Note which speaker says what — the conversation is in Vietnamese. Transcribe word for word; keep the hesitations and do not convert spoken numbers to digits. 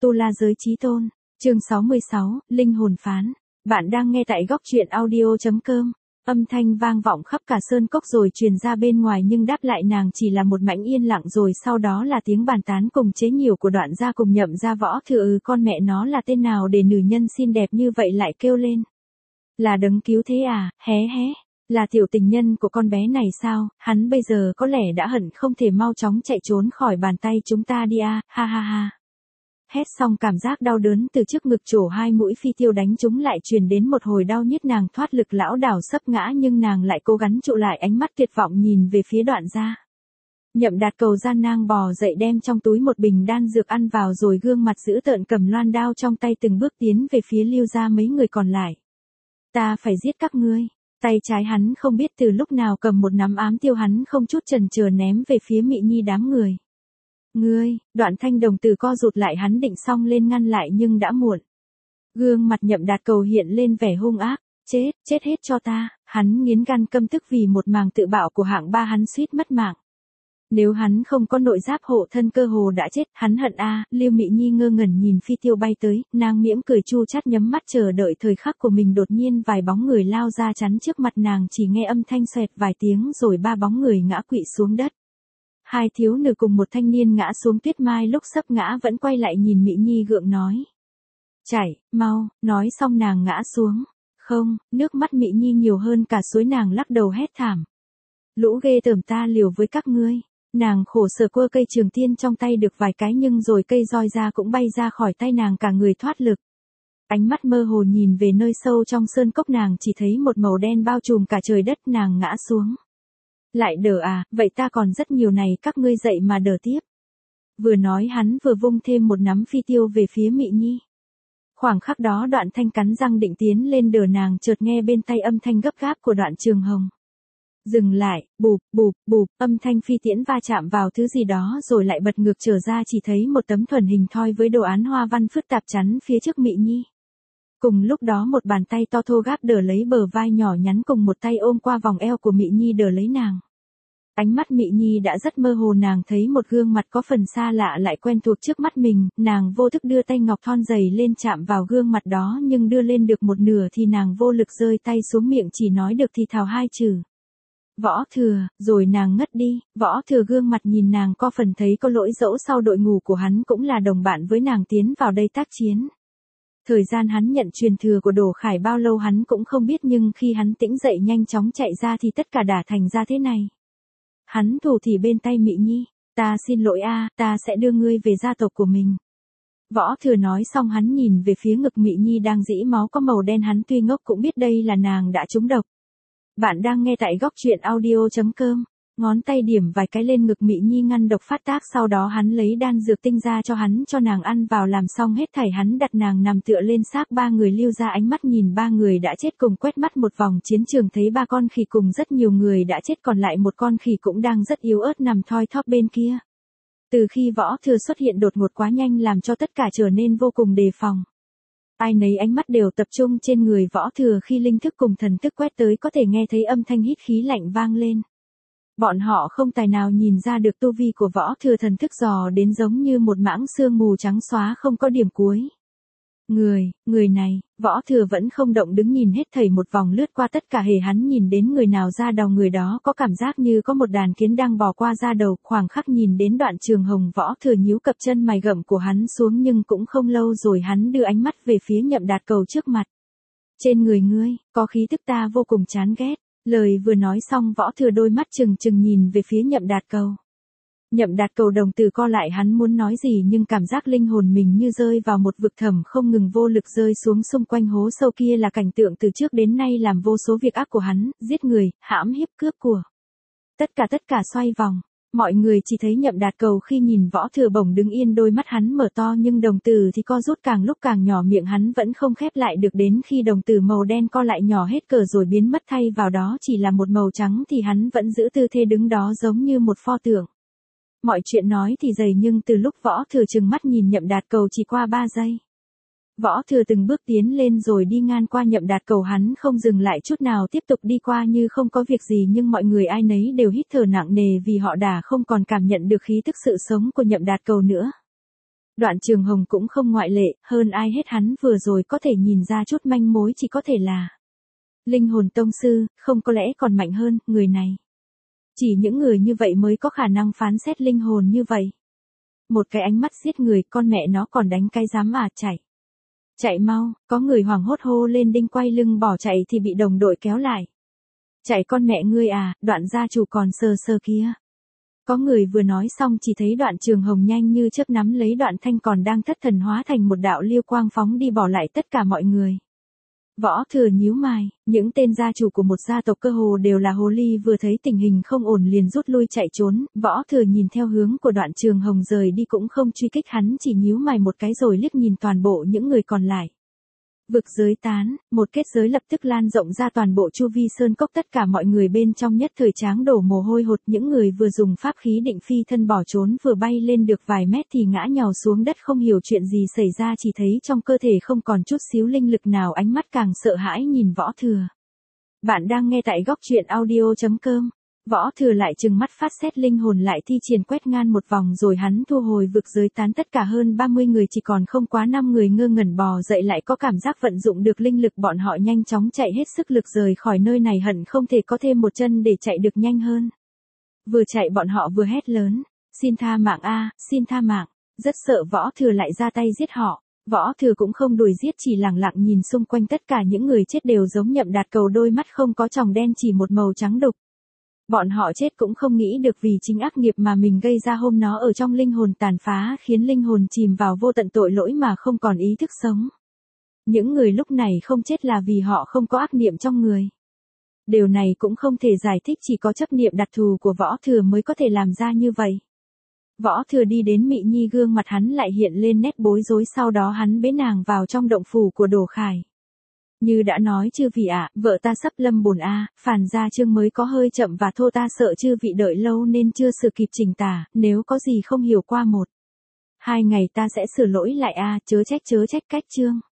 Speaker 1: Tu La Giới Chí Tôn, chương sáu mươi sáu, Linh hồn phán. Bạn đang nghe tại góc truyện audio.com. Âm thanh vang vọng khắp cả sơn cốc rồi truyền ra bên ngoài nhưng đáp lại nàng chỉ là một mảnh yên lặng rồi sau đó là tiếng bàn tán cùng chế nhỉu của Đoạn Gia cùng Nhậm Gia. Võ Thừa ừ con mẹ nó là tên nào để nữ nhân xinh đẹp như vậy lại kêu lên. Là Đấng Cứu Thế à, hé hé. Là tiểu tình nhân của con bé này sao, hắn bây giờ có lẽ đã hận không thể mau chóng chạy trốn khỏi bàn tay chúng ta đi à, ha ha ha. Hét xong cảm giác đau đớn từ trước ngực trổ hai mũi phi tiêu đánh chúng lại truyền đến một hồi đau nhức, nàng thoát lực lão đảo sấp ngã nhưng nàng lại cố gắng trụ lại, ánh mắt tuyệt vọng nhìn về phía Đoạn Gia. Nhậm Đạt cầu gian nàng bò dậy đem trong túi một bình đan dược ăn vào rồi gương mặt dữ tợn cầm loan đao trong tay từng bước tiến về phía Lưu Gia mấy người còn lại. Ta phải giết các ngươi. Tay trái hắn không biết từ lúc nào cầm một nắm ám tiêu, hắn không chút chần chừ ném về phía Mị Nhi đám người. Ngươi, Đoạn Thanh đồng tử co rụt lại, hắn định xông lên ngăn lại nhưng đã muộn. Gương mặt Nhậm Đạt cầu hiện lên vẻ hung ác, chết, chết hết cho ta, hắn nghiến răng căm tức vì một màng tự bạo của hạng ba hắn suýt mất mạng. Nếu hắn không có nội giáp hộ thân cơ hồ đã chết, hắn hận a. À. Lưu Mị Nhi ngơ ngẩn nhìn phi tiêu bay tới, nàng mỉm cười chu chát nhắm mắt chờ đợi thời khắc của mình. Đột nhiên vài bóng người lao ra chắn trước mặt nàng, chỉ nghe âm thanh xoẹt vài tiếng rồi ba bóng người ngã quỵ xuống đất. Hai thiếu nữ cùng một thanh niên ngã xuống tuyết mai, lúc sắp ngã vẫn quay lại nhìn Mị Nhi gượng nói. Chảy, mau, nói xong nàng ngã xuống. Không, nước mắt Mị Nhi nhiều hơn cả suối, nàng lắc đầu hét thảm. Lũ ghê tởm, ta liều với các ngươi. Nàng khổ sở quơ cây trường tiên trong tay được vài cái nhưng rồi cây roi ra cũng bay ra khỏi tay nàng, cả người thoát lực. Ánh mắt mơ hồ nhìn về nơi sâu trong sơn cốc, nàng chỉ thấy một màu đen bao trùm cả trời đất, nàng ngã xuống. Lại đỡ à, vậy ta còn rất nhiều này, các ngươi dậy mà đỡ tiếp. Vừa nói hắn vừa vung thêm một nắm phi tiêu về phía Mị Nhi. Khoảng khắc đó Đoạn Thanh cắn răng định tiến lên đỡ nàng, chợt nghe bên tay âm thanh gấp gáp của Đoạn Trường Hồng. Dừng lại, bụp, bụp, bụp, âm thanh phi tiễn va chạm vào thứ gì đó rồi lại bật ngược trở ra, chỉ thấy một tấm thuần hình thoi với đồ án hoa văn phức tạp chắn phía trước Mị Nhi. Cùng lúc đó một bàn tay to thô gáp đỡ lấy bờ vai nhỏ nhắn, cùng một tay ôm qua vòng eo của Mị Nhi đỡ lấy nàng. Ánh mắt Mị Nhi đã rất mơ hồ, nàng thấy một gương mặt có phần xa lạ lại quen thuộc trước mắt mình, nàng vô thức đưa tay ngọc thon dày lên chạm vào gương mặt đó nhưng đưa lên được một nửa thì nàng vô lực rơi tay xuống, miệng chỉ nói được thì thào hai chữ. Võ Thừa, rồi nàng ngất đi. Võ Thừa gương mặt nhìn nàng có phần thấy có lỗi, dẫu sau đội ngũ của hắn cũng là đồng bạn với nàng tiến vào đây tác chiến. Thời gian hắn nhận truyền thừa của Đồ Khải bao lâu hắn cũng không biết, nhưng khi hắn tỉnh dậy nhanh chóng chạy ra thì tất cả đã thành ra thế này. Hắn thủ thì bên tay Mị Nhi, ta xin lỗi a, à, ta sẽ đưa ngươi về gia tộc của mình. Võ Thừa nói xong hắn nhìn về phía ngực Mị Nhi đang rỉ máu có màu đen, hắn tuy ngốc cũng biết đây là nàng đã trúng độc. Bạn đang nghe tại góc truyện audio.com. Ngón tay điểm vài cái lên ngực Mị Nhi ngăn độc phát tác, sau đó hắn lấy đan dược tinh ra cho hắn cho nàng ăn vào. Làm xong hết thảy hắn đặt nàng nằm tựa lên xác ba người Lưu Gia, ánh mắt nhìn ba người đã chết cùng quét mắt một vòng chiến trường, thấy ba con khỉ cùng rất nhiều người đã chết, còn lại một con khỉ cũng đang rất yếu ớt nằm thoi thóp bên kia. Từ khi Võ Thừa xuất hiện đột ngột quá nhanh làm cho tất cả trở nên vô cùng đề phòng. Ai nấy ánh mắt đều tập trung trên người Võ Thừa, khi linh thức cùng thần thức quét tới có thể nghe thấy âm thanh hít khí lạnh vang lên. Bọn họ không tài nào nhìn ra được tu vi của Võ Thừa, thần thức dò đến giống như một mảng sương mù trắng xóa không có điểm cuối. Người, người này, Võ Thừa vẫn không động đứng nhìn hết thảy một vòng lướt qua tất cả, hề hắn nhìn đến người nào ra đầu người đó có cảm giác như có một đàn kiến đang bò qua da đầu. Khoảng khắc nhìn đến Đoạn Trường Hồng, Võ Thừa nhíu cặp chân mày gậm của hắn xuống, nhưng cũng không lâu rồi hắn đưa ánh mắt về phía Nhậm Đạt cầu trước mặt. Trên người ngươi, có khí tức ta vô cùng chán ghét. Lời vừa nói xong Võ Thừa đôi mắt trừng trừng nhìn về phía Nhậm Đạt cầu. Nhậm Đạt cầu đồng tử co lại, hắn muốn nói gì nhưng cảm giác linh hồn mình như rơi vào một vực thẳm không ngừng, vô lực rơi xuống. Xung quanh hố sâu kia là cảnh tượng từ trước đến nay làm vô số việc ác của hắn, giết người, hãm hiếp, cướp của. Tất cả tất cả xoay vòng. Mọi người chỉ thấy Nhậm Đạt cầu khi nhìn Võ Thừa bỗng đứng yên, đôi mắt hắn mở to nhưng đồng tử thì co rút càng lúc càng nhỏ, miệng hắn vẫn không khép lại được, đến khi đồng tử màu đen co lại nhỏ hết cỡ rồi biến mất, thay vào đó chỉ là một màu trắng thì hắn vẫn giữ tư thế đứng đó giống như một pho tượng. Mọi chuyện nói thì dày nhưng từ lúc Võ Thừa trừng mắt nhìn Nhậm Đạt cầu chỉ qua ba giây. Võ Thừa từng bước tiến lên rồi đi ngang qua Nhậm Đạt cầu, hắn không dừng lại chút nào, tiếp tục đi qua như không có việc gì, nhưng mọi người ai nấy đều hít thở nặng nề vì họ đã không còn cảm nhận được khí tức sự sống của Nhậm Đạt cầu nữa. Đoạn Trường Hồng cũng không ngoại lệ, hơn ai hết hắn vừa rồi có thể nhìn ra chút manh mối chỉ có thể là linh hồn tông sư, không có lẽ còn mạnh hơn, người này. Chỉ những người như vậy mới có khả năng phán xét linh hồn như vậy. Một cái ánh mắt giết người, con mẹ nó còn đánh cái dám à, chạy. Chạy mau, có người hoảng hốt hô lên, Đinh quay lưng bỏ chạy thì bị đồng đội kéo lại. Chạy con mẹ ngươi à, Đoạn gia chủ còn sờ sờ kia. Có người vừa nói xong chỉ thấy Đoạn Trường Hồng nhanh như chớp nắm lấy Đoạn Thanh còn đang thất thần hóa thành một đạo liêu quang phóng đi bỏ lại tất cả mọi người. Võ Thừa nhíu mày, những tên gia chủ của một gia tộc cơ hồ đều là hồ ly, vừa thấy tình hình không ổn liền rút lui chạy trốn. Võ Thừa nhìn theo hướng của Đoạn Trường Hồng rời đi cũng không truy kích, hắn chỉ nhíu mày một cái rồi liếc nhìn toàn bộ những người còn lại. Vực giới tán, một kết giới lập tức lan rộng ra toàn bộ chu vi sơn cốc, tất cả mọi người bên trong nhất thời tráng đổ mồ hôi hột, những người vừa dùng pháp khí định phi thân bỏ trốn vừa bay lên được vài mét thì ngã nhào xuống đất, không hiểu chuyện gì xảy ra, chỉ thấy trong cơ thể không còn chút xíu linh lực nào, ánh mắt càng sợ hãi nhìn Võ Thừa. Bạn đang nghe tại góc truyện audio chấm com. Võ Thừa lại trừng mắt phát xét linh hồn lại thi triển quét ngang một vòng rồi hắn thu hồi vực giới tán, tất cả hơn ba mươi người chỉ còn không quá năm người ngơ ngẩn bò dậy, lại có cảm giác vận dụng được linh lực, bọn họ nhanh chóng chạy hết sức lực rời khỏi nơi này, hận không thể có thêm một chân để chạy được nhanh hơn. Vừa chạy bọn họ vừa hét lớn, xin tha mạng a, xin tha mạng, rất sợ Võ Thừa lại ra tay giết họ. Võ Thừa cũng không đuổi giết, chỉ lẳng lặng nhìn xung quanh, tất cả những người chết đều giống Nhậm Đạt Cầu, đôi mắt không có tròng đen chỉ một màu trắng đục. Bọn họ chết cũng không nghĩ được vì chính ác nghiệp mà mình gây ra hôm nó ở trong linh hồn tàn phá, khiến linh hồn chìm vào vô tận tội lỗi mà không còn ý thức sống. Những người lúc này không chết là vì họ không có ác niệm trong người. Điều này cũng không thể giải thích, chỉ có chấp niệm đặc thù của Võ Thừa mới có thể làm ra như vậy. Võ Thừa đi đến Mị Nhi, gương mặt hắn lại hiện lên nét bối rối, sau đó hắn bế nàng vào trong động phủ của Đồ Khải. Như đã nói chư vị ạ, vợ ta sắp lâm bồn a, phản gia chương mới có hơi chậm và thô, ta sợ chư vị đợi lâu nên chưa sửa kịp trình tả, nếu có gì không hiểu qua một hai ngày ta sẽ sửa lỗi lại a, chớ trách chớ trách cách chương.